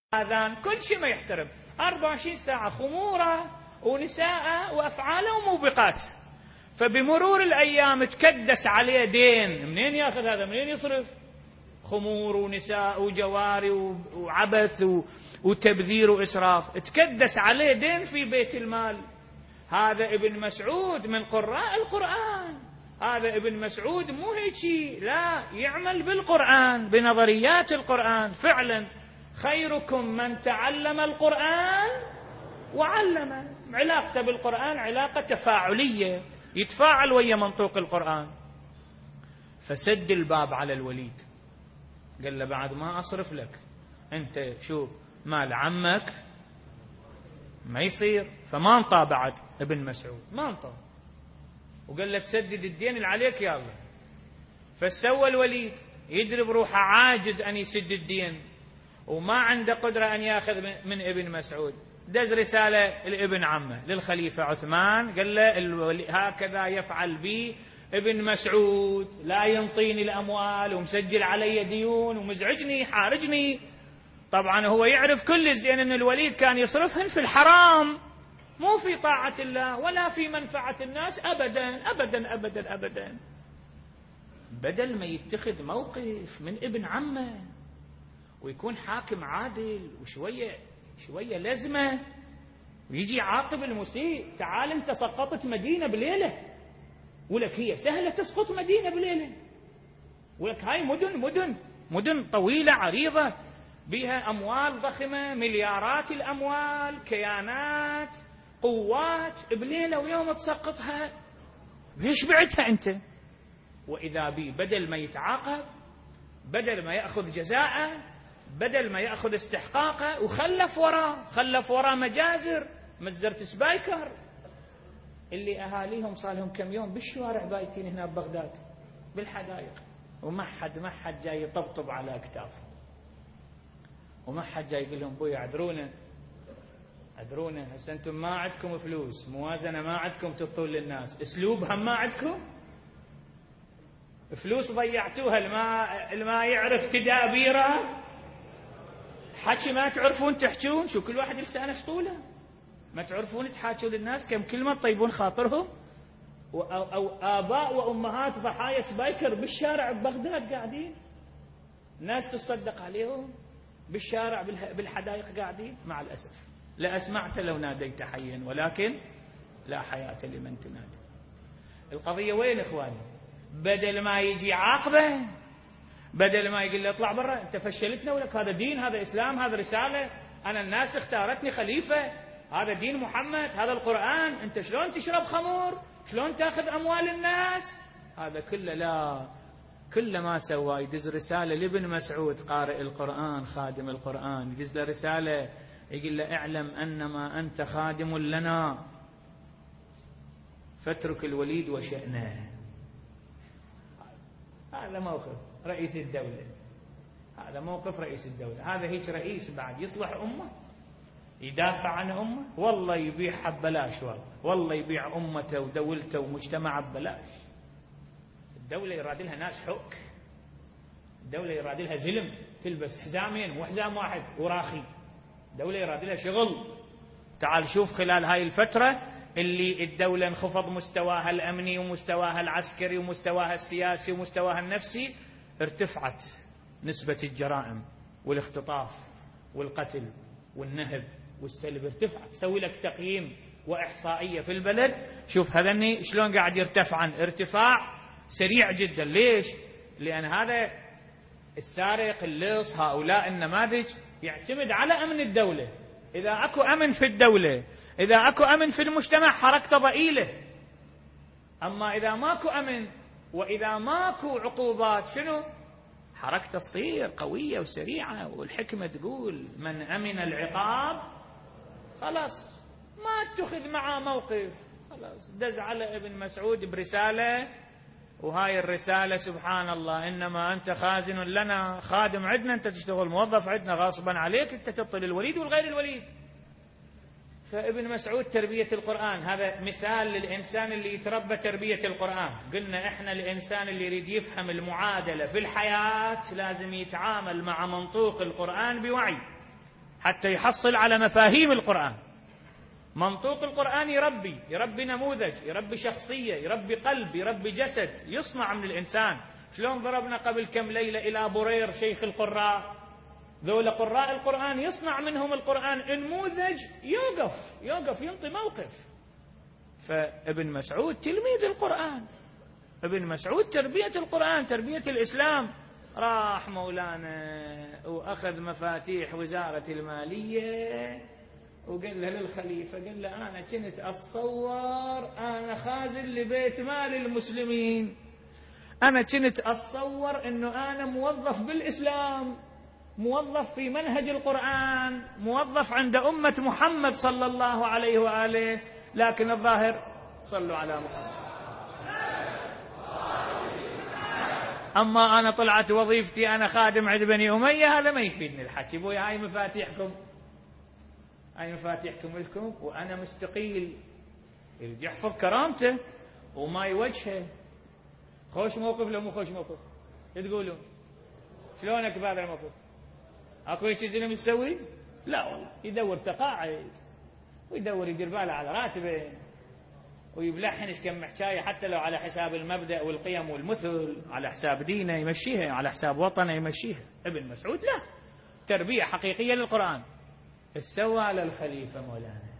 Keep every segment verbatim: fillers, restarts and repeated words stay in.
آذان كل شيء ما يحترم، أربعة وعشرين ساعة خمورة ونساء وأفعاله وموبقات. فبمرور الأيام تكدس عليه دين، منين يأخذ هذا؟ منين يصرف؟ خمور ونساء وجواري وعبث وتبذير وإسراف، تكدس عليه دين في بيت المال. هذا ابن مسعود من قراء القرآن، هذا ابن مسعود مو هيك، لا، يعمل بالقرآن بنظريات القرآن. فعلا خيركم من تعلم القرآن وعلمه. علاقته بالقرآن علاقة تفاعلية، يتفاعل ويا منطوق القرآن. فسد الباب على الوليد، قال له بعد ما أصرف لك، أنت شوف مال عمك ما يصير. فما انطى بعد ابن مسعود، ما انطى، وقال له تسدد الدين اللي عليك يلا. فسوى الوليد يدري بروحه عاجز أن يسد الدين وما عنده قدرة أن يأخذ من ابن مسعود. دز رسالة لابن عمه للخليفة عثمان، قال له هكذا يفعل بي ابن مسعود، لا ينطيني الأموال ومسجل علي ديون ومزعجني حارجني. طبعا هو يعرف كل الزين أن الوليد كان يصرفهن في الحرام، مو في طاعة الله ولا في منفعة الناس أبدا أبدا أبدا أبدا. بدل ما يتخذ موقف من ابن عمه ويكون حاكم عادل وشوية شوية لزمة ويجي عاقب المسيء، تعال انت سقطت مدينة بليلة، ولك هي سهلة تسقط مدينة بليلة، ولك هاي مدن مدن مدن طويلة عريضة بها أموال ضخمة، مليارات الأموال، كيانات، قوات، بليلة ويوم تسقطها. ليش بعتها أنت؟ وإذا بي بدل ما يتعاقب، بدل ما يأخذ جزاءه، بدل ما يأخذ استحقاقه، وخلف وراه خلف وراه مجازر، مزرة سبايكر اللي أهاليهم صار لهم كم يوم بالشوارع بايتين هنا ببغداد بالحدائق، وما حد ما حد جاي يطبطب على أكتافه، وما حد جاي يقول لهم بوي عذرونا عذرونا، هسه أنتم ما عندكم فلوس، موازنة ما عندكم تطول للناس، أسلوب هم ما عندكم، فلوس ضيعتوها، الماء الماء يعرف تدابيره، حكي ما تعرفون تحجون، شو كل واحد لسانه طوله، ما تعرفون تحاكوا للناس كم كلمة تطيبون خاطرهم. أو, أو آباء وأمهات ضحايا سبايكر بالشارع ببغداد قاعدين، ناس تصدق عليهم بالشارع بالحدائق قاعدين. مع الأسف لا أسمعت لو ناديت حيا، ولكن لا حياة لمن تنادي. القضية وين إخواني؟ بدل ما يجي عاقبه، بدل ما يقول له اطلع برا انت فشلتنا، ولك هذا دين، هذا اسلام، هذا رساله، انا الناس اختارتني خليفه، هذا دين محمد، هذا القران، انت شلون تشرب خمور، شلون تاخذ اموال الناس، هذا كله لا، كل ما سوى يدز رساله لابن مسعود قارئ القران خادم القران، يدز له رساله يقول له اعلم انما انت خادم لنا فاترك الوليد وشأنه. هذا موقف رئيس الدولة، هذا موقف رئيس الدولة، هذا هيك رئيس بعد يصلح أمة، يدافع عن أمة، والله يبيعها ببلاش، والله والله يبيع أمته ودولته ومجتمعه ببلاش. الدولة يراد لها ناس حك، الدولة يراد لها زلم، تلبس حزامين مو حزام واحد وراخي، الدولة يراد لها شغل. تعال شوف خلال هاي الفترة اللي الدولة انخفض مستواها الأمني ومستواها العسكري ومستواها السياسي ومستواها النفسي، ارتفعت نسبة الجرائم والاختطاف والقتل والنهب والسلب، ارتفعت. سوي لك تقييم وإحصائية في البلد، شوف هذني شلون قاعد يرتفعن ارتفاع سريع جدا. ليش؟ لأن هذا السارق اللص هؤلاء النماذج يعتمد على أمن الدولة. إذا أكو أمن في الدولة، إذا أكو أمن في المجتمع، حركته ضئيلة. أما إذا ماكو أمن وإذا ماكو عقوبات، شنو؟ حركته تصير قوية وسريعة. والحكمة تقول من أمن العقاب خلاص ما اتخذ معه موقف، خلاص دز على ابن مسعود برسالة، وهاي الرسالة سبحان الله إنما أنت خازن لنا، خادم عندنا، أنت تشتغل موظف عندنا غصبا عليك، أنت تبطل الوليد والغير الوليد. فابن مسعود تربية القرآن، هذا مثال للإنسان اللي يتربى تربية القرآن. قلنا إحنا الإنسان اللي يريد يفهم المعادلة في الحياة لازم يتعامل مع منطوق القرآن بوعي. حتى يحصل على مفاهيم القرآن. منطوق القرآن يربي يربي نموذج، يربي شخصية، يربي قلب، يربي جسد، يصنع من الإنسان. شلون ضربنا قبل كم ليلة إلى برير شيخ القراء، ذول قراء القرآن يصنع منهم القرآن نموذج يوقف يوقف ينطي موقف. فابن مسعود تلميذ القرآن، ابن مسعود تربية القرآن، تربية الإسلام. راح مولانا وأخذ مفاتيح وزارة المالية وقال له للخليفة، قال له أنا كنت أتصور أنا خازن لبيت مال المسلمين، أنا كنت أتصور أنه أنا موظف بالإسلام، موظف في منهج القرآن، موظف عند أمة محمد صلى الله عليه وآله، لكن الظاهر صلوا على محمد. أما أنا طلعت وظيفتي أنا خادم عند بني أمية، هذا ما يفيدني الحكي. بوي هاي مفاتيحكم، هاي مفاتيحكم لكم، وأنا مستقيل. يحفظ كرامته وما يوجهه. خوش موقف لو مو خوش موقف؟ تقولون شلونك بهذا الموقف؟ اكو شيء زين يسوي؟ لا والله، يدور تقاعد ويدور يدير باله على راتبه ويبلحنش كم حكايه، حتى لو على حساب المبدأ والقيم والمثل، على حساب دينه يمشيها، على حساب وطنه يمشيها. ابن مسعود لا، تربية حقيقية للقرآن. السوى على الخليفة مولانا،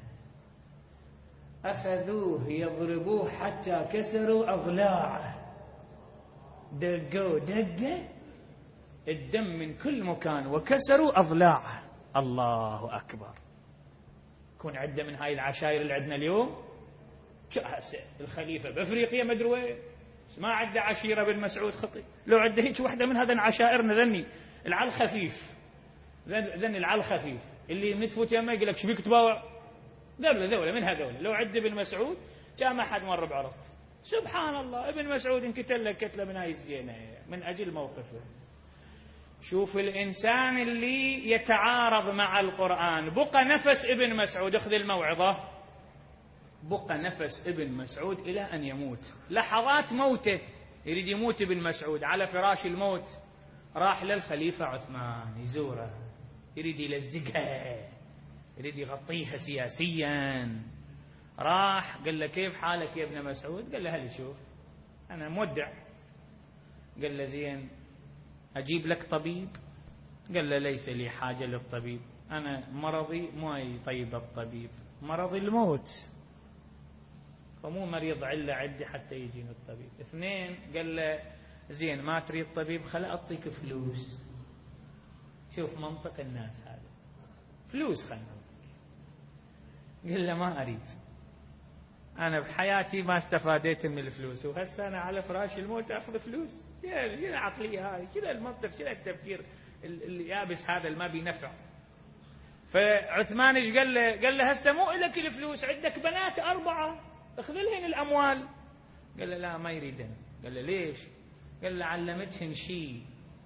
أخذوه يضربوه حتى كسروا أضلاعه، دقوا دقة الدم من كل مكان وكسروا أضلاعه. الله أكبر. يكون عدة من هاي العشائر اللي عندنا اليوم، الخليفة بأفريقيا مدري وين، ما عدة عشيرة بن مسعود خطي. لو عدة هيك واحدة من هذا عشائرنا ذني العل خفيف، ذن العل خفيف اللي من تفوت يمه يقول لك شبيك تباوع دولة دولة من هذول. لو عدة بن مسعود جاء ما حد مر بعرض. سبحان الله، ابن مسعود انقتل لك كتلة من هاي الزينة من أجل موقفه. شوف الإنسان اللي يتعارض مع القرآن. بقى نفس ابن مسعود، اخذ الموعظة، بقى نفس ابن مسعود إلى أن يموت. لحظات موته يريد يموت ابن مسعود على فراش الموت، راح للخليفة عثمان يزوره، يريد يلزقها، يريد يغطيها سياسيا. راح قال له كيف حالك يا ابن مسعود؟ قال له هل شوف أنا مودع. قال له زين أجيب لك طبيب؟ قال له ليس لي حاجة للطبيب، أنا مرضي ما يطيب الطبيب، مرضي الموت، فمو مريض علة عدي حتى يجيني الطبيب. اثنين قال له زين ما تريد طبيب، خل أعطيك فلوس. شوف منطق الناس هذا، فلوس خلنا. قال له ما أريد، أنا بحياتي ما استفاديت من الفلوس، وهسه أنا على فراش الموت أخذ فلوس. شنو العقلية هذه؟ شنو المنطق؟ شنو التفكير اليابس هذا اللي ما بينفع؟ فعثمان ايش قال له؟ قال له هسه مو إلك الفلوس، عندك بنات أربعة اخذ لهن الأموال. قال له لا ما يريدن. قال له ليش؟ قال له علمتهن شيء،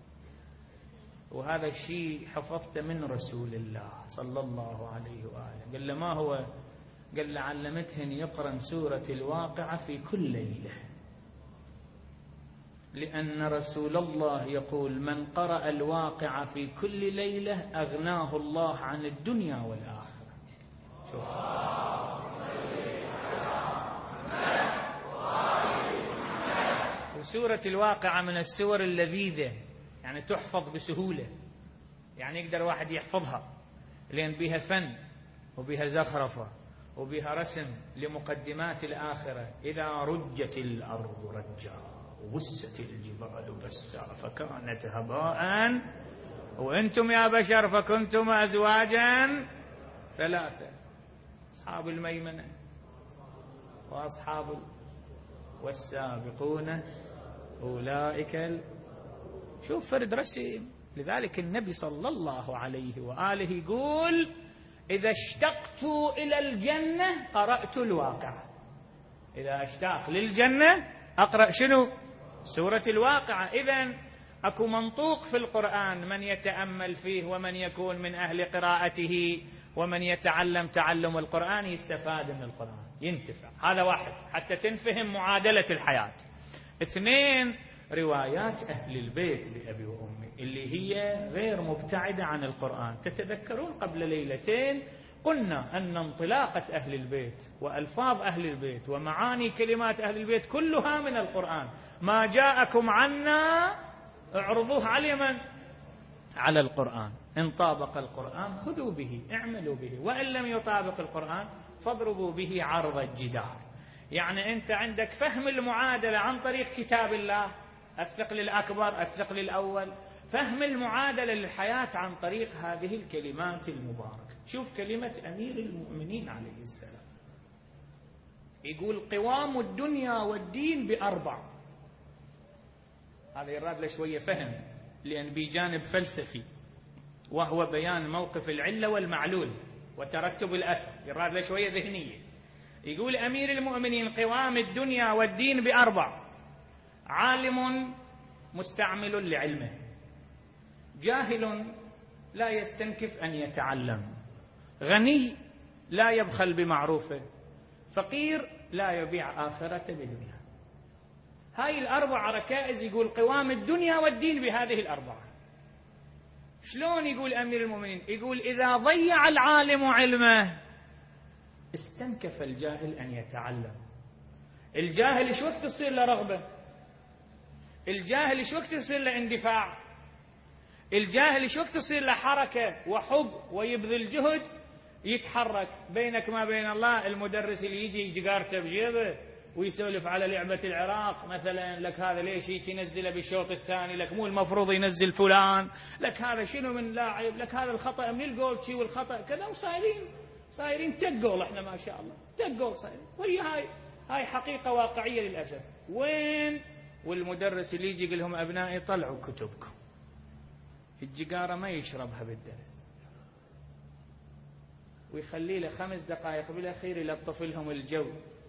وهذا الشيء حفظته من رسول الله صلى الله عليه وآله. قال له ما هو؟ قال له علمتهن يقرأ سورة الواقعة في كل ليلة، لأن رسول الله يقول من قرأ الواقعة في كل ليلة أغناه الله عن الدنيا والآخرة. شوف وسورة الواقعة من السور اللذيذة، يعني تحفظ بسهولة، يعني يقدر واحد يحفظها لأن بها فن وبها زخرفة وبها رسم لمقدمات الآخرة. إذا رجت الأرض رجا وبست الجبال بسا فكانت هباء وأنتم يا بشر فكنتم أزواجا ثلاثة، أصحاب الميمنة وأصحاب والسابقون أولئك ال... شوف فرد رسم. لذلك النبي صلى الله عليه وآله يقول إذا اشتقت إلى الجنة قرأت الواقعة. إذا اشتاق للجنة أقرأ شنو؟ سورة الواقعة. إذن أكو منطوق في القرآن، من يتأمل فيه ومن يكون من أهل قراءته ومن يتعلم تعلم القرآن يستفاد من القرآن، ينتفع. هذا واحد حتى تنفهم معادلة الحياة. اثنين روايات أهل البيت لأبي وأمي اللي هي غير مبتعدة عن القرآن. تتذكرون قبل ليلتين قلنا أن انطلاقة أهل البيت وألفاظ أهل البيت ومعاني كلمات أهل البيت كلها من القرآن. ما جاءكم عنا اعرضوه على من؟ على القرآن. إن طابق القرآن خذوا به اعملوا به، وإن لم يطابق القرآن فاضربوا به عرض الجدار. يعني أنت عندك فهم المعادلة عن طريق كتاب الله، الثقل الأكبر الثقل الأول، فهم المعادلة للحياة عن طريق هذه الكلمات المباركة. شوف كلمة أمير المؤمنين عليه السلام، يقول قوام الدنيا والدين بأربع. هذا يراد له شوية فهم، لأن بجانب فلسفي وهو بيان موقف العلة والمعلول وترتب الأثر، يراد له شوية ذهنية. يقول أمير المؤمنين قوام الدنيا والدين بأربع: عالم مستعمل لعلمه، جاهل لا يستنكف أن يتعلم، غني لا يبخل بمعروفه، فقير لا يبيع آخرته بدنيا. هاي الأربع ركائز يقول قوام الدنيا والدين بهذه الأربعة. شلون يقول أمير المؤمنين؟ يقول إذا ضيع العالم علمه استنكف الجاهل أن يتعلم. الجاهل إيش وقت تصير له رغبة؟ الجاهل إيش وقت يصير له اندفاع؟ الجاهل إيش وقت تصير له حركة وحب ويبذل جهد يتحرك؟ بينك ما بين الله المدرس اللي يجي جقارته بجيبه ويسولف على لعبة العراق مثلا، لك هذا ليش هيك ينزله بالشوط الثاني، لك مو المفروض ينزل فلان، لك هذا شنو من لاعب، لك هذا الخطأ من الجول شي والخطأ كذا، وصايرين صايرين تقول احنا ما شاء الله تقول صايرين. وهي هاي هاي حقيقة واقعية للأسف. وين؟ والمدرس اللي يجي يقول لهم أبنائي طلعوا كتبكم، الجقارة ما يشربها بالدرس، ويخلي له خمس دقائق بالأخير يلطف لهم الجو،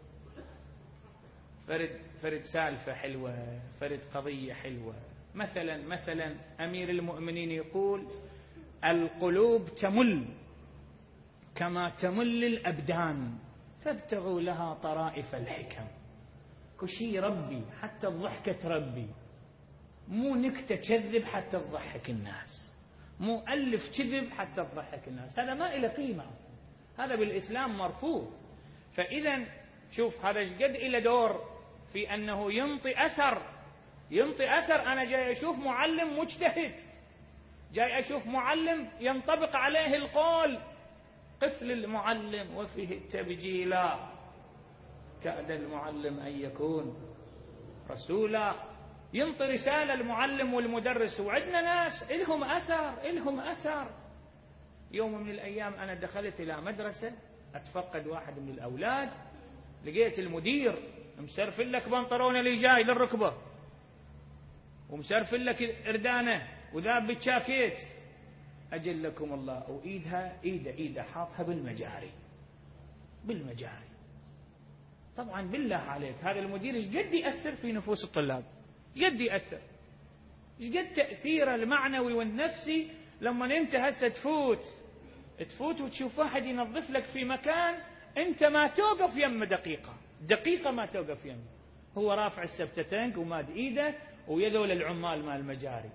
فرد فرد سالفة حلوة، فرد قضية حلوة. مثلا مثلا أمير المؤمنين يقول القلوب تمل كما تمل الأبدان فابتغوا لها طرائف الحكم. كشي ربي حتى الضحكة تربي، مو نكتة كذب حتى تضحك الناس، مو ألف كذب حتى تضحك الناس، هذا ما إله قيمة أصلا، هذا بالإسلام مرفوض. فإذا شوف هذا قد إلى دور في أنه ينطي أثر، ينطي أثر. أنا جاي أشوف معلم مجتهد، جاي أشوف معلم ينطبق عليه القول قفل المعلم وفيه التبجيلا، كاد المعلم أن يكون رسولا. ينطي رسالة المعلم والمدرس، وعندنا ناس إلهم أثر إلهم أثر. يوم من الأيام أنا دخلت إلى مدرسة أتفقد واحد من الأولاد، لقيت المدير مسرفل لك بنطلونه اللي جاي للركبة، ومسرفل لك إردانة وذاب بالشاكيت، أجل لكم الله، وإيدها إيده إيده حاطها بالمجاري بالمجاري. طبعا بالله عليك هذا المدير ايش قد يأثر في نفوس الطلاب؟ ايش قد يأثر؟ ايش قد تأثيره المعنوي والنفسي لما انت هسه تفوت تفوت وتشوف واحد ينظف لك في مكان انت ما توقف يم دقيقة دقيقة ما توقف يم، هو رافع السبتتنك وماد ايده ويذول العمال مال المجاري.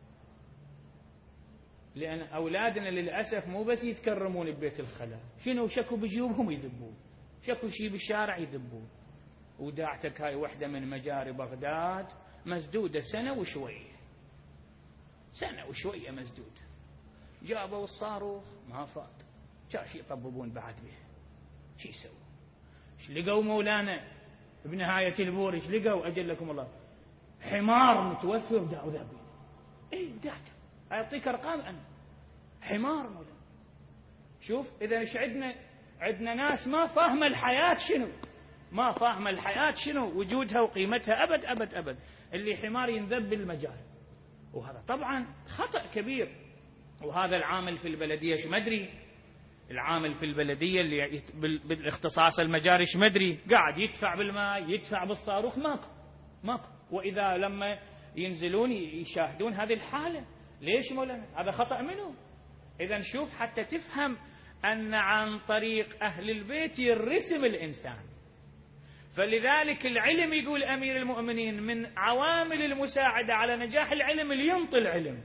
لأن أولادنا للأسف مو بس يتكرمون ببيت الخلا، شنو شكوا بجيوبهم يذبون، شكوا شي بالشارع يذبون. وداعتك هاي وحدة من مجاري بغداد مسدودة سنة وشوية، سنة وشوية مسدودة، جابوا الصاروخ ما فات، جاش يطببون بعد به. شي يسوي؟ ايش لقوا مولانا بنهاية البور؟ ايش لقوا؟ أجل لكم الله حمار متوفر وداعوا ذابين. اي داعته أعطيك أرقام أنا حمار مولانا. شوف إذا إيش عندنا؟ عندنا ناس ما فاهمة الحياة شنو، ما فاهمة الحياة شنو وجودها وقيمتها أبد أبد أبد. اللي حمار ينذب بالمجال، وهذا طبعا خطأ كبير. وهذا العامل في البلدية ايش مدري، العامل في البلدية اللي بالاختصاص المجاري ايش مدري، قاعد يدفع بالماء يدفع بالصاروخ، ماكو ماكو. وإذا لما ينزلون يشاهدون هذه الحالة، ليش مولانا؟ هذا خطأ منه. إذا شوف حتى تفهم أن عن طريق أهل البيت يرسم الإنسان. فلذلك العلم يقول أمير المؤمنين من عوامل المساعدة على نجاح العلم اللي ينطي العلم،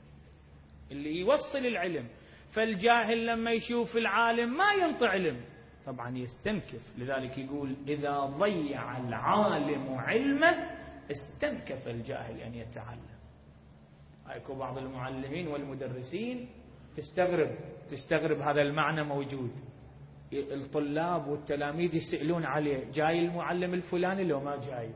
اللي يوصل العلم. فالجاهل لما يشوف العالم ما ينطي علم طبعا يستنكف، لذلك يقول إذا ضيع العالم علمه استنكف الجاهل أن يتعلم. هايكو بعض المعلمين والمدرسين تستغرب تستغرب هذا المعنى موجود، الطلاب والتلاميذ يسألون عليه جاي المعلم الفلاني لو ما جاي،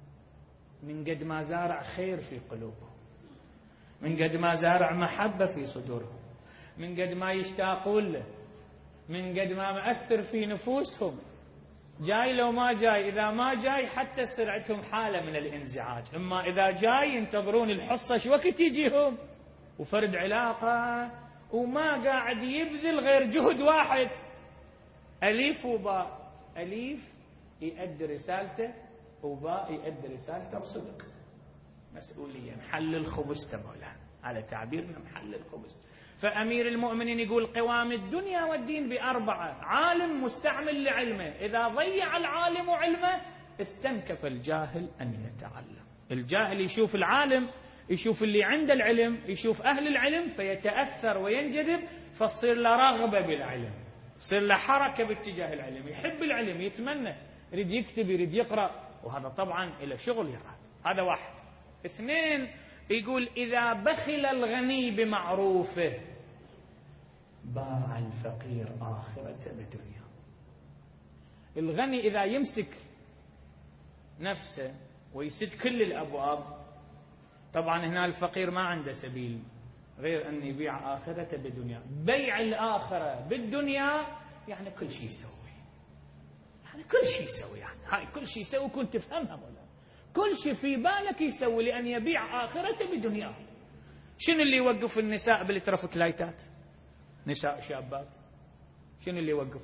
من قد ما زارع خير في قلوبهم، من قد ما زارع محبة في صدورهم، من قد ما يشتاقون له، من قد ما مأثر في نفوسهم. جاي لو ما جاي، إذا ما جاي حتى سرعتهم حالة من الانزعاج، إما إذا جاي ينتظرون الحصة شو وقت يجيهم، وفرد علاقة وما قاعد يبذل غير جهد واحد، أليف وباء، أليف يؤدي رسالته وباء يؤدي رسالته بصدق، مسؤولية، محل الخبز تبعه على تعبيرنا محل الخبز. فأمير المؤمنين يقول قوام الدنيا والدين بأربعة: عالم مستعمل لعلمه، إذا ضيع العالم علمه استنكف الجاهل أن يتعلم. الجاهل يشوف العالم، يشوف اللي عنده العلم، يشوف أهل العلم فيتأثر وينجذب، فتصير له رغبة بالعلم، يصير له حركة باتجاه العلم، يحب العلم، يتمنى، يريد يكتب، يريد يقرأ، وهذا طبعا إلى شغل يراد. هذا واحد. اثنين يقول إذا بخل الغني بمعروفه باع الفقير آخرة بدنيا. الغني إذا يمسك نفسه ويسد كل الأبواب، طبعا هنا الفقير ما عنده سبيل غير أن يبيع آخرة بدنيا. بيع الآخرة بالدنيا يعني كل شيء يسوي، يعني كل شيء يسوي، يعني هاي كل شيء يسوي كنت تفهمها ولا كل شيء في بالك يسوي لأن يبيع آخرته بدنيا. شنو اللي يوقف النساء بالترافيكلايتات؟ نساء شابات، شنو اللي يوقف؟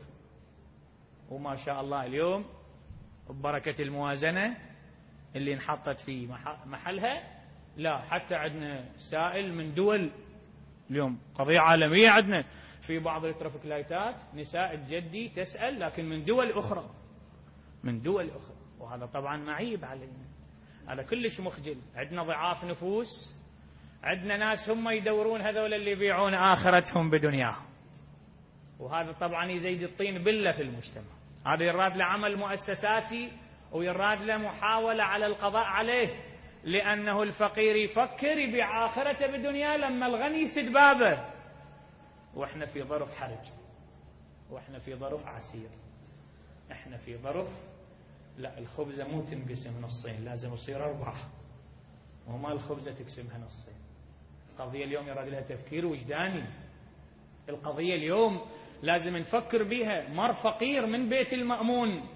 وما شاء الله اليوم ببركة الموازنة اللي انحطت في محلها، لا حتى عندنا سائل من دول، اليوم قضية عالمية عندنا في بعض الترافيكلايتات نساء تجدي تسأل، لكن من دول أخرى، من دول أخرى، وهذا طبعا معيب علينا، هذا كلش مخجل. عندنا ضعاف نفوس، عندنا ناس هم يدورون هذول اللي يبيعون آخرتهم بدنياهم، وهذا طبعا يزيد الطين بلة في المجتمع. هذا يراد له عمل مؤسساتي ويراد له محاولة على القضاء عليه، لأنه الفقير يفكر يبيع آخرته بدنيا لما الغني يسد بابه. وإحنا في ظرف حرج، وإحنا في ظرف عسير، إحنا في ظرف لا الخبزة مو تنقسم نصين، لازم يصير أربعة، وما الخبزة تقسمها نصين. القضية اليوم يراد لها تفكير وجداني، القضية اليوم لازم نفكر بها. مر فقير من بيت المأمون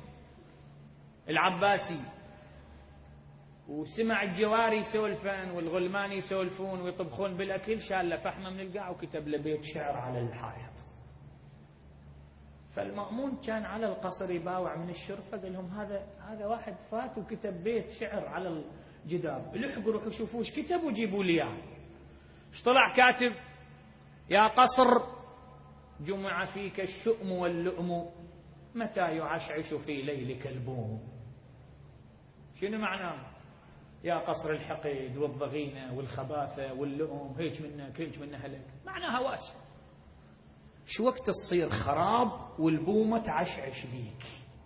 العباسي وسمع الجواري يسولفن والغلمان يسولفون ويطبخون بالأكل، شال له فحمة من القاع وكتب له بيت شعر على الحائط. فالمأمون كان على القصر يباوع من الشرفة، قال لهم هذا هذا واحد فات وكتب بيت شعر على الجدار، لحقوا روحوا شوفوا ايش كتب وجيبوا لي اياه. ايش طلع كاتب؟ يا قصر جمع فيك الشؤم واللؤم، متى يعشعش في ليلك البوم. شنو معناه؟ يا قصر الحقد والضغينة والخباثة واللؤم، هيج منك هيج من هلك، معناها واسع. شو وقت تصير خراب والبومة تعشعش بيك.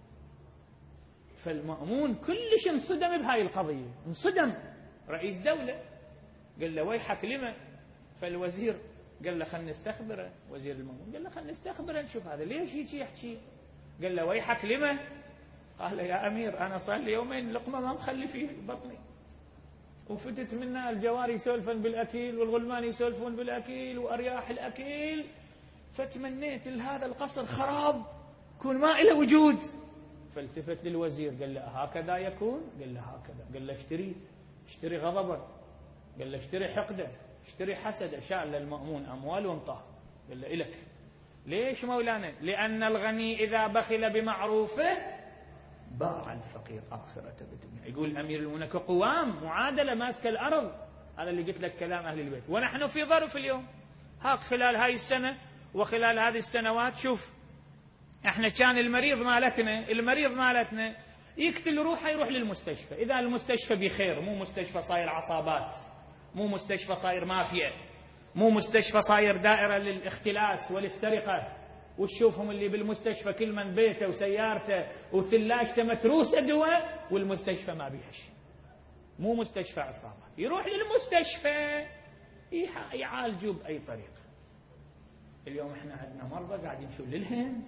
فالمأمون كلش انصدم بهاي القضية، انصدم. رئيس دولة قال له ويحك لما؟ فالوزير قال له خلنا نستخبره. وزير المأمون قال له خلنا نستخبره نشوف هذا ليش يجي يحكي. قال له ويحك لما؟ قال له يا أمير أنا صار لي يومين لقمة ما مخلي في بطني، وفتت منا الجواري يسولفن بالأكيل والغلمان يسولفون بالأكيل وأرياح الأكيل، فتمنيت لهذا القصر خراب يكون ما إله وجود. فالتفت للوزير قال له هكذا يكون؟ قال له هكذا. قال له اشتري اشتري غضبه، قال له اشتري حقده، اشتري حسده. شال للمأمون أموال وانطاه. قال له إلك. ليش مولانا؟ لأن الغني إذا بخل بمعروفه باع الفقير آخرة بالدنيا. يقول أمير المؤمنين قوام معادلة ماسك الأرض. هذا اللي قلت لك كلام أهل البيت. ونحن في ظرف اليوم هاك خلال هاي السنة وخلال هذه السنوات، شوف احنا كان المريض مالتنا المريض مالتنا يقتل روحه يروح للمستشفى. إذا المستشفى بخير، مو مستشفى صاير عصابات، مو مستشفى صاير مافيا، مو مستشفى صاير دائرة للاختلاس وللسرقة، وتشوفهم اللي بالمستشفى كل من بيته وسيارته وثلاجته متروسة دواء والمستشفى ما بيها شيء. مو مستشفى عصابات، يروح للمستشفى يعالجوا بأي طريقة. اليوم احنا عندنا مرضى قاعد يمشون للهند،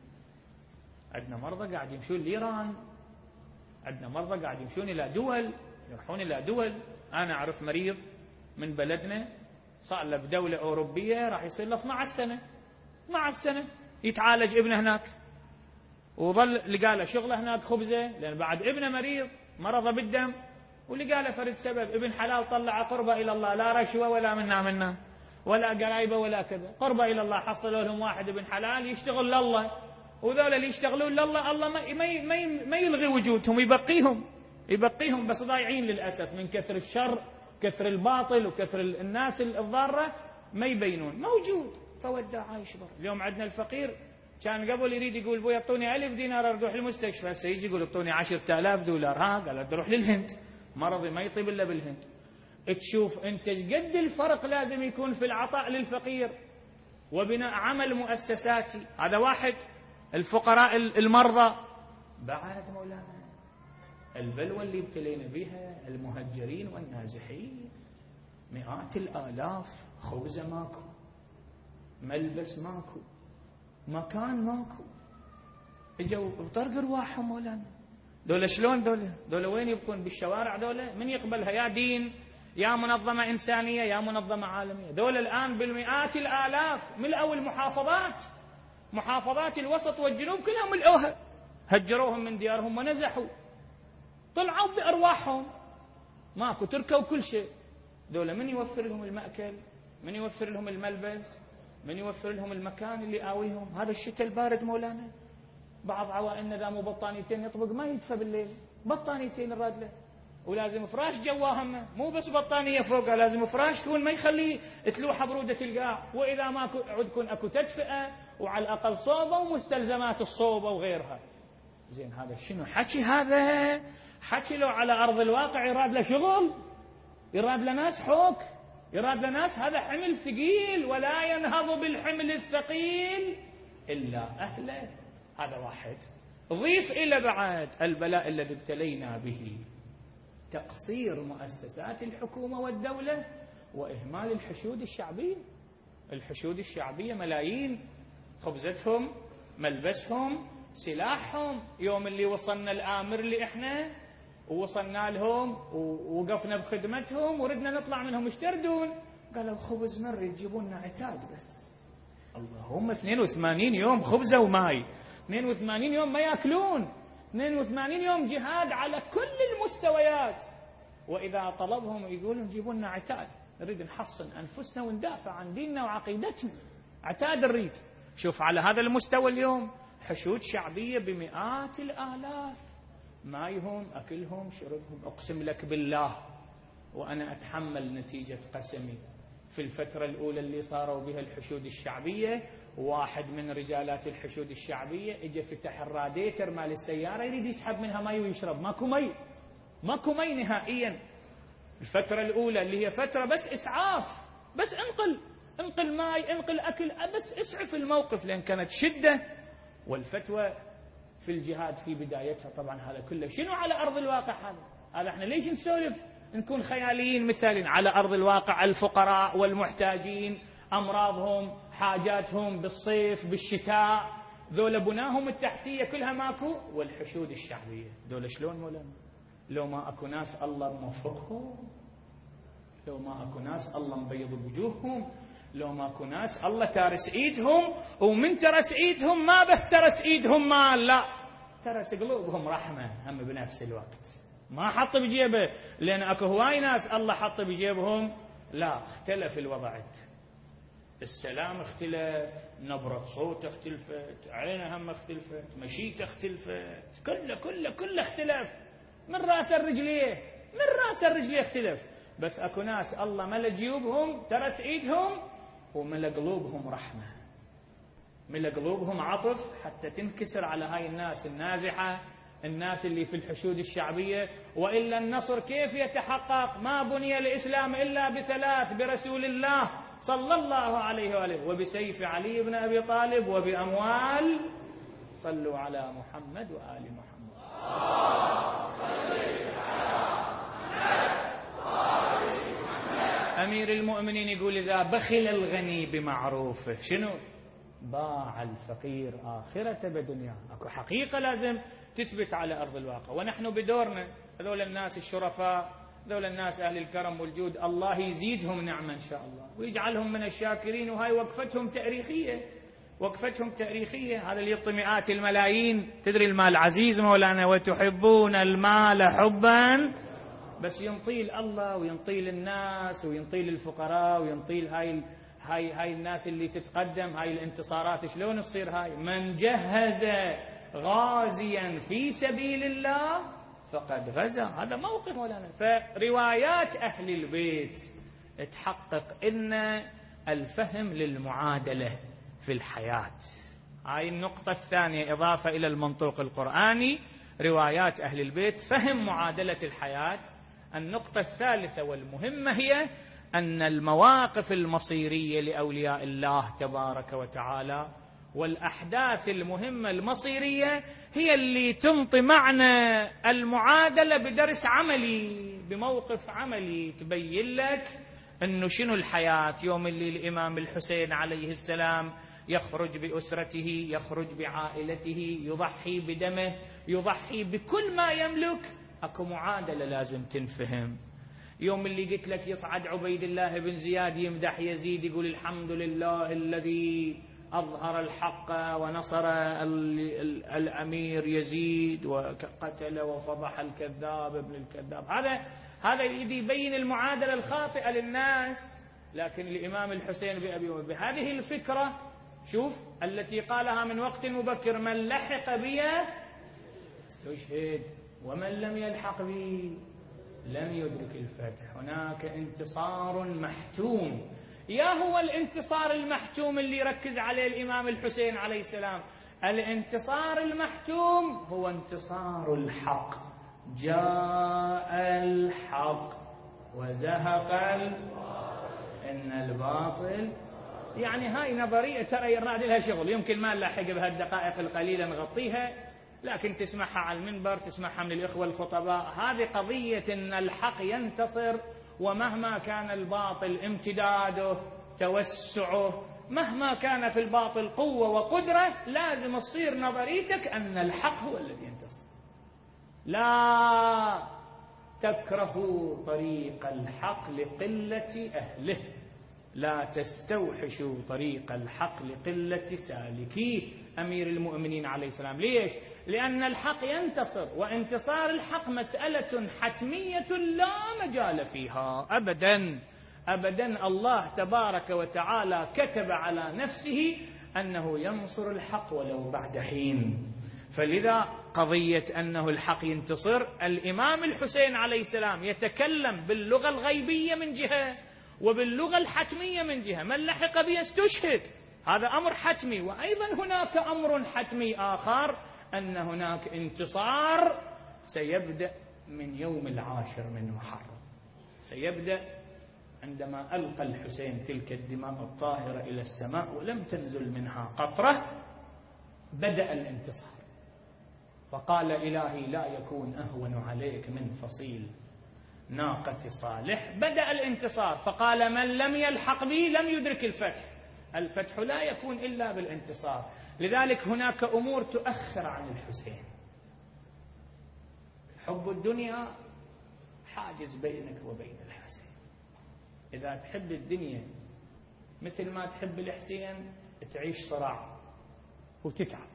عندنا مرضى قاعد يمشون لإيران، عندنا مرضى قاعد يمشون إلى دول، يروحون إلى دول. أنا أعرف مريض من بلدنا صار له بدولة أوروبية راح يصير له اثنتي عشرة سنة، اثنتي عشرة سنة يتعالج ابنه هناك، وظل لقى له شغله هناك خبزة، لأن بعد ابنه مريض مرضه بالدم، ولقى له فرد سبب ابن حلال طلع قربة إلى الله، لا رشوة ولا منا منا ولا قرايبه ولا كذا، قربة إلى الله. حصلوا لهم واحد ابن حلال يشتغل لله، وذول اللي يشتغلون لله الله ما ما ما يلغي وجودهم، يبقيهم يبقيهم بس ضايعين للأسف من كثر الشر، كثر الباطل وكثر الناس الضارة، ما يبينون موجود. فودع عايش برا. اليوم عندنا الفقير كان قبل يريد يقول بوي اعطوني ألف دينار اروح المستشفى، هسه يجي يقول اعطوني عشرة آلاف دولار. ها قال اروح للهند، مرضي ما يطيب الا بالهند. تشوف انت قد الفرق لازم يكون في العطاء للفقير وبناء عمل مؤسساتي. هذا واحد. الفقراء المرضى بعد مولانا البلوى اللي ابتلينا بها، المهجرين والنازحين، مئات الآلاف، خبزة ماكو، ملبس ماكو، مكان ماكو، اجوا بطرق ارواحهم مولانا. دول شلون دول؟ دول وين يبقون؟ بالشوارع. دول من يقبلها؟ يا دين، يا منظمة إنسانية، يا منظمة عالمية. دول الآن بالمئات الآلاف ملأوا المحافظات، محافظات الوسط والجنوب كلها ملأوها، هجروهم من ديارهم ونزحوا، طلعوا بأرواحهم، ماكو، تركوا كل شيء. دول من يوفر لهم المأكل؟ من يوفر لهم الملبس؟ من يوفر لهم المكان اللي آويهم؟ هذا الشتاء البارد مولانا، بعض عوائلنا ذا مو بطانيتين يطبق ما يدفى بالليل، بطانيتين الراد له، ولازم فراش جواهم، مو بس بطانية فوقها، لازم فراش كون ما يخلي تلوحة برودة القاع، وإذا ما عود كون أكو تدفئة وعلى الأقل صوبة ومستلزمات الصوبة وغيرها. زين هذا شنو حكي؟ هذا حكي لو على أرض الواقع يراد له شغل، يراد له ناس حوك، يراد له ناس. هذا حمل ثقيل، ولا ينهض بالحمل الثقيل إلا أهله. هذا واحد. ضيف إلى بعد البلاء الذي ابتلينا به، تقصير مؤسسات الحكومة والدولة وإهمال الحشود الشعبية. الحشود الشعبية ملايين، خبزتهم، ملبسهم، سلاحهم. يوم اللي وصلنا الآمر اللي إحنا ووصلنا لهم ووقفنا بخدمتهم وردنا نطلع منهم ايش تردون؟ قالوا خبز مر يجيبون لنا عتاد بس. اللهم اثنين وثمانين يوم خبزة وماي، اثنين وثمانين يوم ما يأكلون، اثنين وثمانين يوم جهاد على كل المستويات. وإذا طلبهم يقولون جيبوا لنا عتاد، نريد نحصن أنفسنا وندافع عن ديننا وعقيدتنا، عتاد نريد. شوف على هذا المستوى اليوم حشود شعبية بمئات الآلاف، مايهم، أكلهم، شربهم. أقسم لك بالله وأنا أتحمل نتيجة قسمي، في الفترة الأولى اللي صاروا بها الحشود الشعبية، واحد من رجالات الحشود الشعبية اجى فتح الراديتر مال السيارة يريد يسحب منها ماي ويشرب، ماكو ماي، ماكو ماي نهائيا. الفترة الأولى اللي هي فترة بس إسعاف، بس انقل انقل ماي، انقل أكل، بس اسعف الموقف، لأن كانت شدة. والفتوى في الجهاد في بدايتها طبعا هذا كله شنو على أرض الواقع؟ هذا هذا احنا ليش نسولف نكون خياليين مثالين؟ على أرض الواقع الفقراء والمحتاجين أمراضهم، حاجاتهم بالصيف بالشتاء، ذولا بناهم التحتية كلها ماكو. والحشود الشعبية ذولا شلون مولانا؟ لو ما أكو ناس الله موفقهم، لو ما أكو ناس الله مبيض بوجوههم، لو ما أكو ناس الله تارس إيدهم، ومن ترس إيدهم ما بس ترس إيدهم مال، لا ترس قلوبهم رحمة هم بنفس الوقت. ما حط بجيبه، لأن أكو هواي ناس الله حط بجيبهم، لا اختلف الوضع، السلام اختلف، نبرة صوت اختلفت، عينه هم اختلفت، مشيته اختلفت، كله كله كله اختلف، من راس الرجليه من راس الرجليه اختلف. بس اكو ناس الله ملا جيوبهم ترس ايدهم وملا قلوبهم رحمة، ملا قلوبهم عطف، حتى تنكسر على هاي الناس النازحة الناس اللي في الحشود الشعبية. وإلا النصر كيف يتحقق؟ ما بني الإسلام إلا بثلاث: برسول الله صلى الله عليه وآله، وبسيف علي بن أبي طالب، وبأموال. صلوا على محمد وآل محمد. أمير المؤمنين يقول: إذا بخل الغني بمعروفه شنو؟ باع الفقير آخرة بدنيا. أكو حقيقة لازم تثبت على أرض الواقع. ونحن بدورنا هذول الناس الشرفاء، هذول الناس أهل الكرم والجود، الله يزيدهم نعمة إن شاء الله ويجعلهم من الشاكرين. وهاي وقفتهم تاريخية، وقفتهم تاريخية. هذا اللي يعطي مئات الملايين. تدري المال عزيز مولانا، وتحبون المال حبا، بس ينطيل الله وينطيل الناس وينطيل الفقراء وينطيل هاي هاي هاي الناس اللي تتقدم. هاي الانتصارات شلون تصير؟ هاي من جهز غازيا في سبيل الله فقد غزا. هذا موقف مولانا. فروايات أهل البيت تحقق إن الفهم للمعادلة في الحياة. هاي النقطة الثانية إضافة إلى المنطوق القرآني، روايات أهل البيت فهم معادلة الحياة. النقطة الثالثة والمهمة هي أن المواقف المصيرية لأولياء الله تبارك وتعالى والأحداث المهمة المصيرية هي اللي تنطي معنى المعادلة بدرس عملي، بموقف عملي تبين لك أنه شنو الحياة. يوم اللي الإمام الحسين عليه السلام يخرج بأسرته، يخرج بعائلته، يضحي بدمه، يضحي بكل ما يملك، أكو معادلة لازم تنفهم. يوم اللي قلت لك يصعد عبيد الله بن زياد يمدح يزيد، يقول: الحمد لله الذي أظهر الحق ونصر الأمير يزيد وقتل وفضح الكذاب ابن الكذاب. هذا هذا يبين المعادلة الخاطئة للناس. لكن الإمام الحسين بأبي بهذه الفكرة، شوف التي قالها من وقت مبكر: من لحق بي استشهد ومن لم يلحق بي لم يدرك الفتح. هناك انتصار محتوم. يا هو الانتصار المحتوم اللي ركز عليه الإمام الحسين عليه السلام؟ الانتصار المحتوم هو انتصار الحق. جاء الحق وزهق إن الباطل. يعني هاي نظرية ترى يراد لها شغل، يمكن ما نلاحق بهالدقائق القليلة نغطيها، لكن تسمعها على المنبر، تسمعها من الإخوة الخطباء. هذه قضية أن الحق ينتصر، ومهما كان الباطل امتداده توسعه، مهما كان في الباطل قوة وقدرة، لازم تصير نظريتك أن الحق هو الذي ينتصر. لا تكرهوا طريق الحق لقلة أهله، لا تستوحشوا طريق الحق لقلة سالكيه. أمير المؤمنين عليه السلام. ليش؟ لأن الحق ينتصر، وانتصار الحق مسألة حتمية لا مجال فيها أبدا أبدا. الله تبارك وتعالى كتب على نفسه أنه ينصر الحق ولو بعد حين. فلذا قضية أنه الحق ينتصر، الإمام الحسين عليه السلام يتكلم باللغة الغيبية من جهة، وباللغة الحتمية من جهة. من لحق به استشهد، هذا أمر حتمي. وأيضا هناك أمر حتمي آخر، أن هناك انتصار سيبدأ من يوم العاشر من محرم. سيبدأ عندما ألقى الحسين تلك الدماء الطاهرة إلى السماء ولم تنزل منها قطرة، بدأ الانتصار. فقال: إلهي لا يكون أهون عليك من فصيل ناقة صالح. بدأ الانتصار. فقال: من لم يلحق بي لم يدرك الفتح. الفتح لا يكون إلا بالانتصار. لذلك هناك أمور تؤخر عن الحسين. حب الدنيا حاجز بينك وبين الحسين. إذا تحب الدنيا مثل ما تحب الحسين تعيش صراع وتتعب.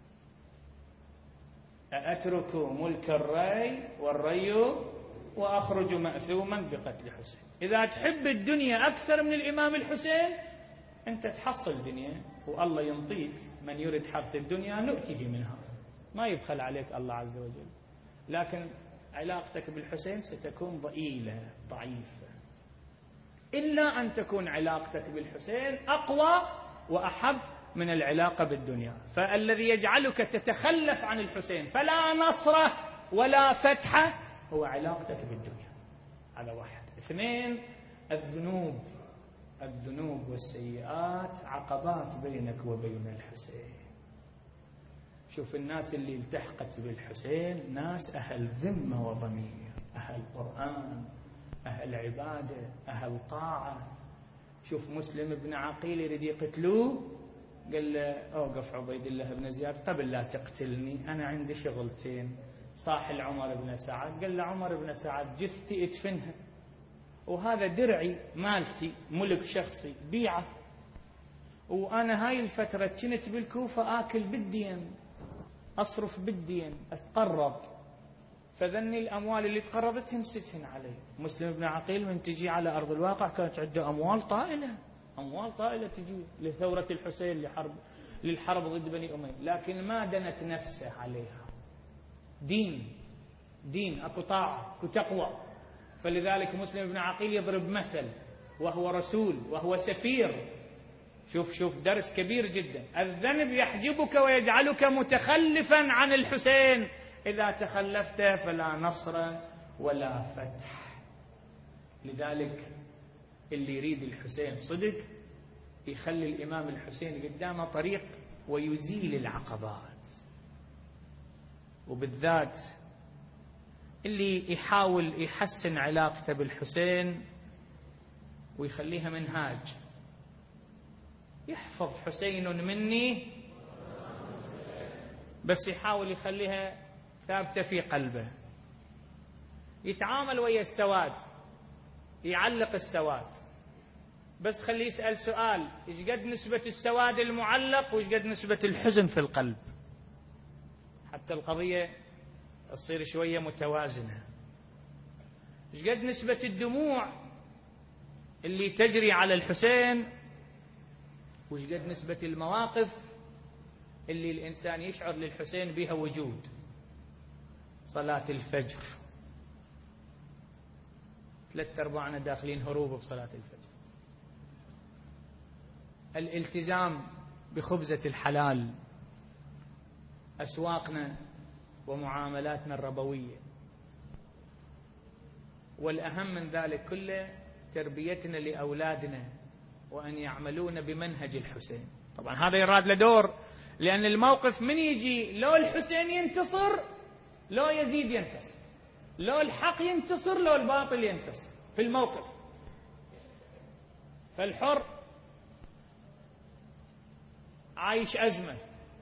أترك ملك الري والري وأخرج مأثوما بقتل حسين. إذا تحب الدنيا أكثر من الإمام الحسين أنت تحصل دنيا، والله ينطيك. من يريد حرث الدنيا نؤته منها، ما يبخل عليك الله عز وجل. لكن علاقتك بالحسين ستكون ضئيلة ضعيفة، إلا أن تكون علاقتك بالحسين أقوى وأحب من العلاقة بالدنيا. فالذي يجعلك تتخلف عن الحسين فلا نصره ولا فتحه هو علاقتك بالدنيا. هذا واحد. اثنين، الذنوب الذنوب والسيئات عقبات بينك وبين الحسين. شوف الناس اللي التحقت بالحسين ناس أهل ذمة وضمير، أهل قرآن، أهل عبادة، أهل طاعة. شوف مسلم بن عقيل يريد يقتلوه، قال له أوقف عبيد الله بن زياد قبل لا تقتلني، أنا عندي شغلتين. صاح لعمر بن سعد، قال له عمر بن سعد جثتي ادفنها، وهذا درعي مالتي ملك شخصي بيعه، وأنا هاي الفترة كنت بالكوفة آكل بالدين، أصرف بالدين، أتقرض، فذني الأموال اللي تقرضتهن ستهن علي. مسلم بن عقيل من تجي على أرض الواقع كانت عنده أموال طائلة، أموال طائلة تجي لثورة الحسين لحرب للحرب ضد بني أمية، لكن ما دنت نفسه عليها. دين دين أكو طاعة أكو تقوى. فلذلك مسلم بن عقيل يضرب مثل، وهو رسول وهو سفير. شوف شوف درس كبير جدا. الذنب يحجبك ويجعلك متخلفا عن الحسين، إذا تخلفت فلا نصر ولا فتح. لذلك اللي يريد الحسين صدق يخلي الإمام الحسين قدامه طريق ويزيل العقبات، وبالذات اللي يحاول يحسن علاقته بالحسين ويخليها منهاج. يحفظ حسين مني، بس يحاول يخليها ثابتة في قلبه. يتعامل ويا السواد، يعلق السواد، بس خليه يسأل سؤال: إيش قد نسبة السواد المعلق وإيش قد نسبة الحزن في القلب، حتى القضية تصير شوية متوازنة. إيش قد نسبة الدموع اللي تجري على الحسين، وإيش قد نسبة المواقف اللي الإنسان يشعر للحسين بها وجود. صلاة الفجر ثلاثة أرباعنا داخلين هروب بصلاة الفجر. الالتزام بخبزة الحلال، أسواقنا ومعاملاتنا الربوية، والأهم من ذلك كله تربيتنا لأولادنا وأن يعملون بمنهج الحسين. طبعا هذا يراد له دور، لأن الموقف من يجي لو الحسين ينتصر لو يزيد ينتصر، لو الحق ينتصر لو الباطل ينتصر في الموقف. فالحر عايش أزمة،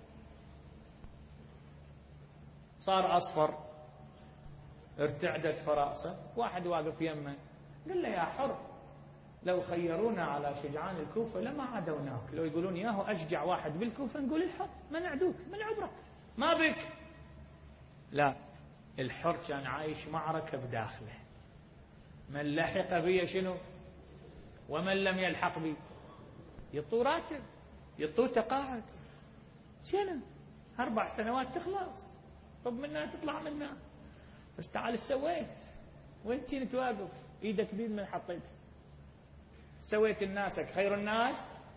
صار أصفر، ارتعدت فراسه، واحد واقف يمه قال له يا حر لو خيرونا على شجعان الكوفة لما عادوناك، لو يقولون ياهو أشجع واحد بالكوفة نقول الحر ما نعدوك من عبرك ما بك. لا، الحر كان عايش معركة بداخله، من لحق بي شنو ومن لم يلحق بي يطو راتب يطو تقاعد. شنو أربع سنوات تخلص، طب منا تطلع منا، بس تعال سويت وين كنت واقف ايدك بيد من حطيت سويت الناسك خير الناس.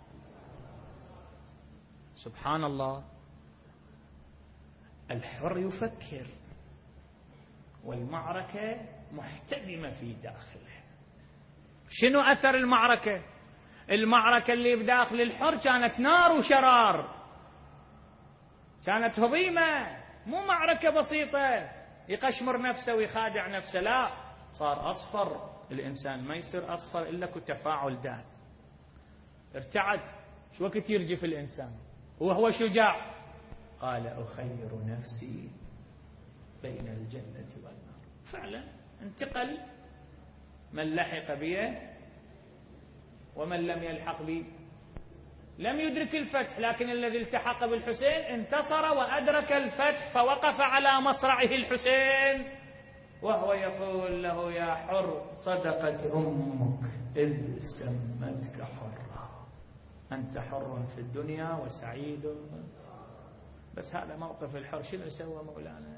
سبحان الله، الحر يفكر والمعركة محتدمة في داخله. شنو أثر المعركة؟ المعركة اللي بداخل الحر كانت نار وشرار، كانت هضيمة، مو معركة بسيطة يقشمر نفسه ويخادع نفسه، لا، صار أصفر. الإنسان ما يصير أصفر إلا كتفاعل دائم. ارتعد، شو وقت يرجف الإنسان وهو شجاع؟ قال أخير نفسي بين الجنة والنار. فعلا انتقل، من لحق بي ومن لم يلحق بي لم يدرك الفتح، لكن الذي التحق بالحسين انتصر وأدرك الفتح، فوقف على مصرعه الحسين وهو يقول له يا حر صدقت أمك إذ سمتك حرا، أنت حر في الدنيا وسعيد. بس هذا موقف الحر. شنو سوى مولانا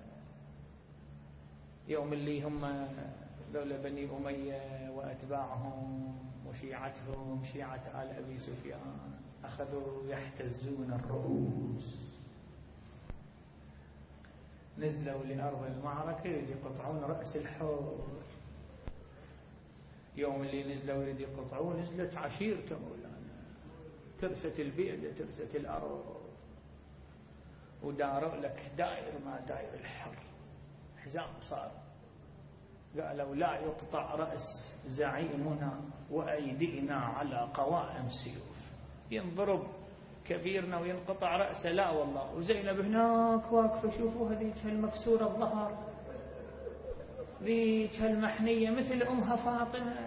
يوم اللي هم دولة بني أمية وأتباعهم وشيعتهم، شيعة آل أبي سفيان، أخذوا يحتزون الرؤوس، نزلوا لأرض المعركة يقطعون رأس الحور. يوم اللي نزلوا يريد يقطعوه نزلت عشيرته مولانا، ترست البيئة ترست الأرض، وداروا لك دائر ما دائر الحر، حزام صار. قالوا لا يقطع رأس زعيمنا وأيدينا على قوائم سيوف، ينضرب كبيرنا وينقطع رأسه لا والله. وزينب هناك واقفة، شوفوا هذيك المكسورة الظهر، ذيك المحنية مثل أمها فاطمة،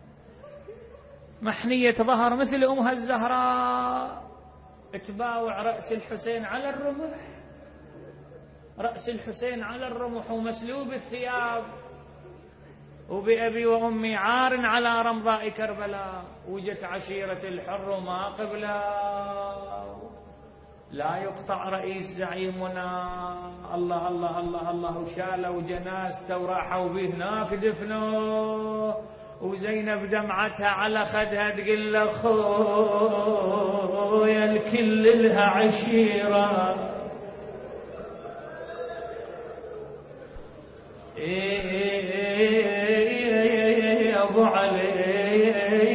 محنية ظهر مثل أمها الزهراء، تباوع رأس الحسين على الرمح، رأس الحسين على الرمح ومسلوب الثياب، وبأبي وأمي عار على رمضاء كربلاء. وجت عشيرة الحر وما قبلا، لا يقطع رئيس زعيمنا. الله الله الله الله. وشالوا جنازته وراحوا به هناك دفنوه، وزينب دمعتها على خدها تقول له خويا الكل لها عشيرة، إيه أبو علي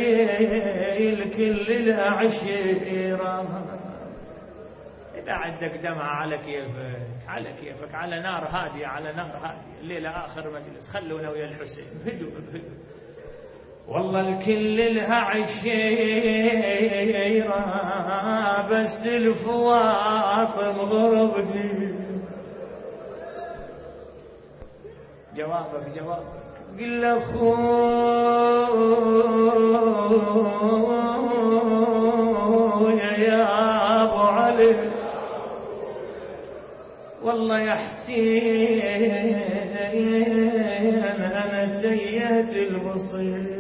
الكل لها عشيرة. إذا عندك دمعة على كيفك، على كيفك، على نار هادية، على نار هادية. الليلة آخر مجلس، خلونا ويا الحسين هدوء هدوء. والله الكل لها عشيرة، بس الفواطم غربتي. جوابك جوابك. قل له خويا يا أبو علي، والله يا حسين أنا تيهت المصير.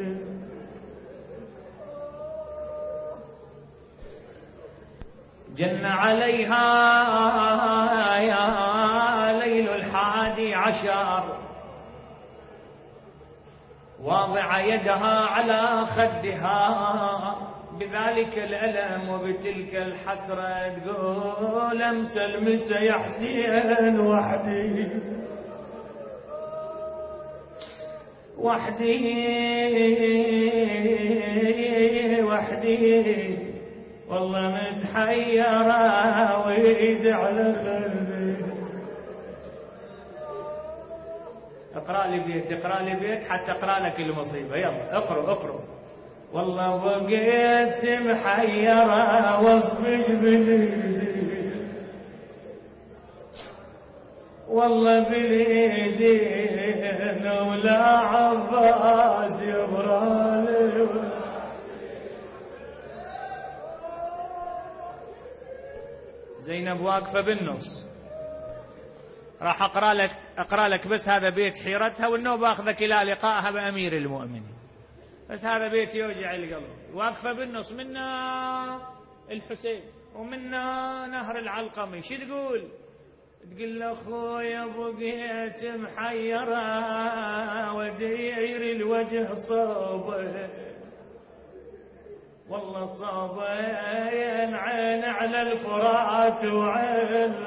جن عليها يا ليل الحادي عشر، واضع يدها على خدها بذلك الألم وبتلك الحسرة، تقول أمس المسا يا حسين وحدي وحدي وحدي، والله متحيرة ويد على خلبي. اقرأ لي بيت، اقرأ لي بيت حتى اقرأ لك المصيبة. يلا اقرأ اقرأ. والله بقيت محيرة واصبج باليدي، والله باليدين ولا عباس يبرالي. زينب واقفة بالنص. راح أقرأ لك أقرأ لك بس هذا بيت حيرتها، والنوبة أخذك إلى لقائها بأمير المؤمنين، بس هذا بيت يوجع القلب. واقفة بالنص، منا الحسين ومنا نهر العلقمي. شو تقول؟ تقول له أخويا بقيت محيرة ودير الوجه صوبه، والله صوبين عين على الفرات وعين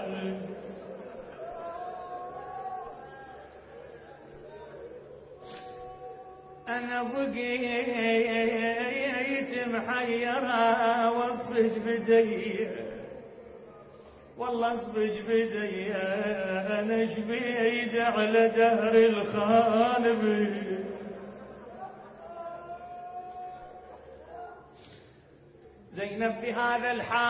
أنا بقيت محيرة واصبج بدي، والله اصبج بدي أنا شبيد على دهر الخالب. زينب بهذا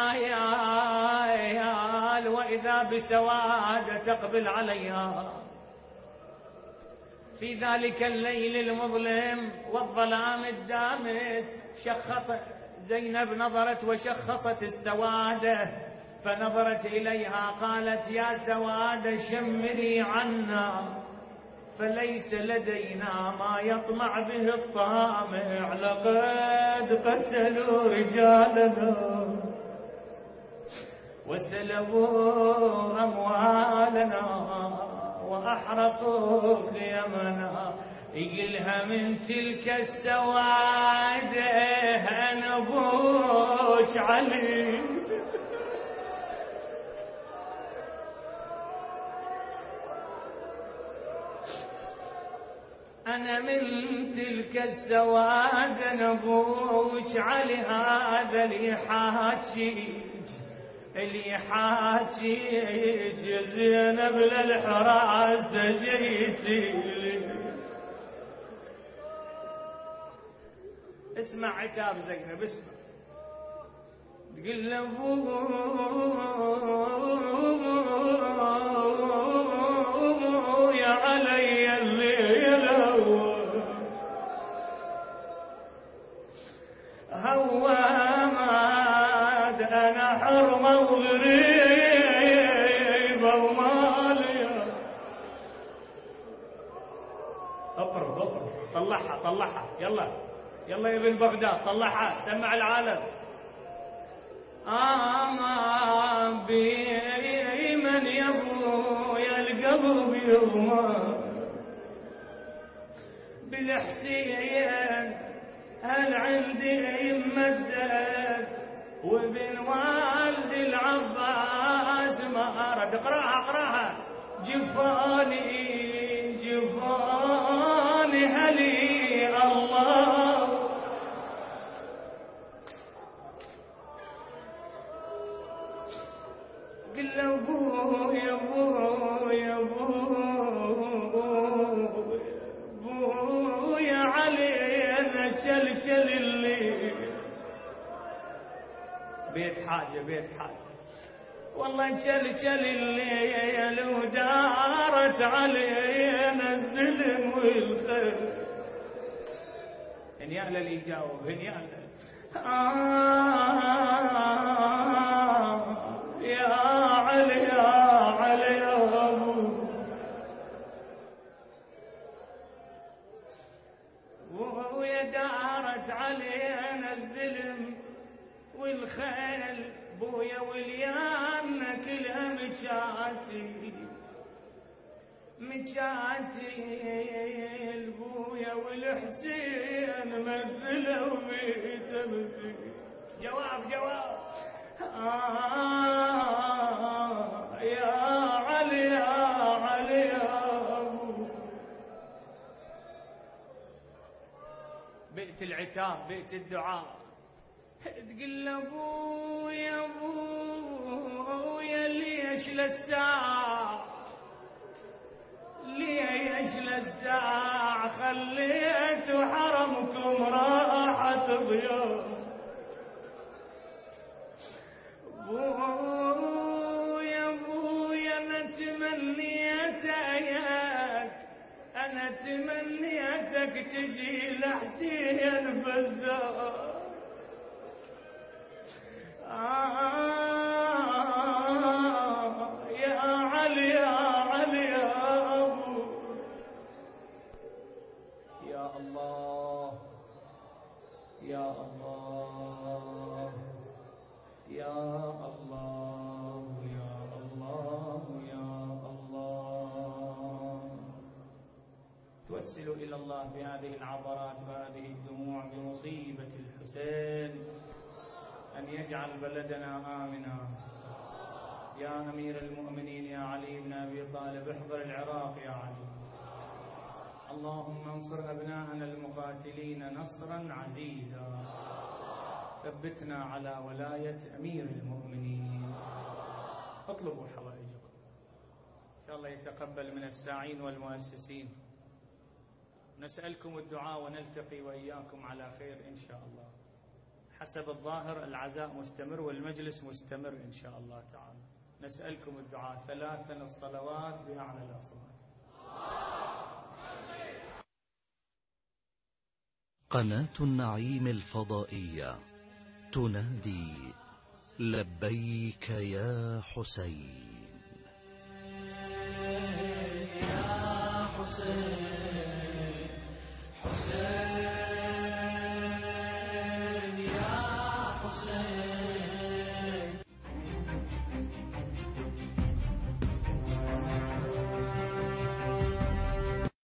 الحال وإذا بسواد تقبل عليها في ذلك الليل المظلم والظلام الدامس. شخصت زينب، نظرت وشخصت السوادة، فنظرت إليها قالت يا سوادة شمري عنا، فليس لدينا ما يطمع به الطامع، لقد قتلوا رجالنا وسلبوا أموالنا وأحرقوا خيمنا، يقلها من تلك السوادة أنا أبوك علي. أنا من تلك السواد نبوك علي هذا اللي حاجيك اللي حاجيك يا زينب للحراسة جيتي لي. اسمع عتاب زينب اسمع. تقول له يا علي الليل هو ماد انا حرمه وغريبه وماليه. اقرب اقرب طلعها طلعها يلا يلا يا ابن بغداد طلعها سمع العالم. آما بي من يبويا القلب يغمى بالحسين هل عندي مدد وبن والد العباس ما أرد. اقراها اقراها. جفاني جفاني هلي الله قل له ابويا ابويا ابويا علي انا جلجل اللي بيت حاجه بيت حاجه والله جلجل الليل ودارت علينا الزلم والخير. هنياله اللي يجاوب هنياله. آه يا علي يا علي يا أبو ويا دارت علينا الزلم والخيل بويا واليان كلها مجاتي مجاتي البويا والحسين مثلوا بيته بذي. جواب جواب. آه يا علي يا علي يا أبو. بئت العتاب بئت الدعاء. تقول ابويا ابويا ليش للساعة ليش للساعة خليتوا حرمكم راحة ضياف. بويا بويا انا تمنيت اياك انا تمنيتك تجي لحسين بزار. آه يا علي يا علي يا ابو. يا الله يا الله يا الله يا الله يا الله. توسل إلى الله بهذه العبرات وهذه الدموع بمصيبة الحسين أن يجعل بلدنا آمنا. يا أمير المؤمنين يا علي بن أبي طالب احضر العراق يا علي. اللهم انصر أبناءنا المقاتلين نصرا عزيزا. ثبتنا على ولاية أمير المؤمنين. اطلبوا حوائجكم إن شاء الله يتقبل من الساعين والمؤسسين. نسألكم الدعاء ونلتقي وإياكم على خير إن شاء الله. حسب الظاهر العزاء مستمر والمجلس مستمر إن شاء الله تعالى. نسألكم الدعاء ثلاثا الصلوات بأعلى الأصوات. قناة النعيم الفضائية تنادي لبيك يا حسين.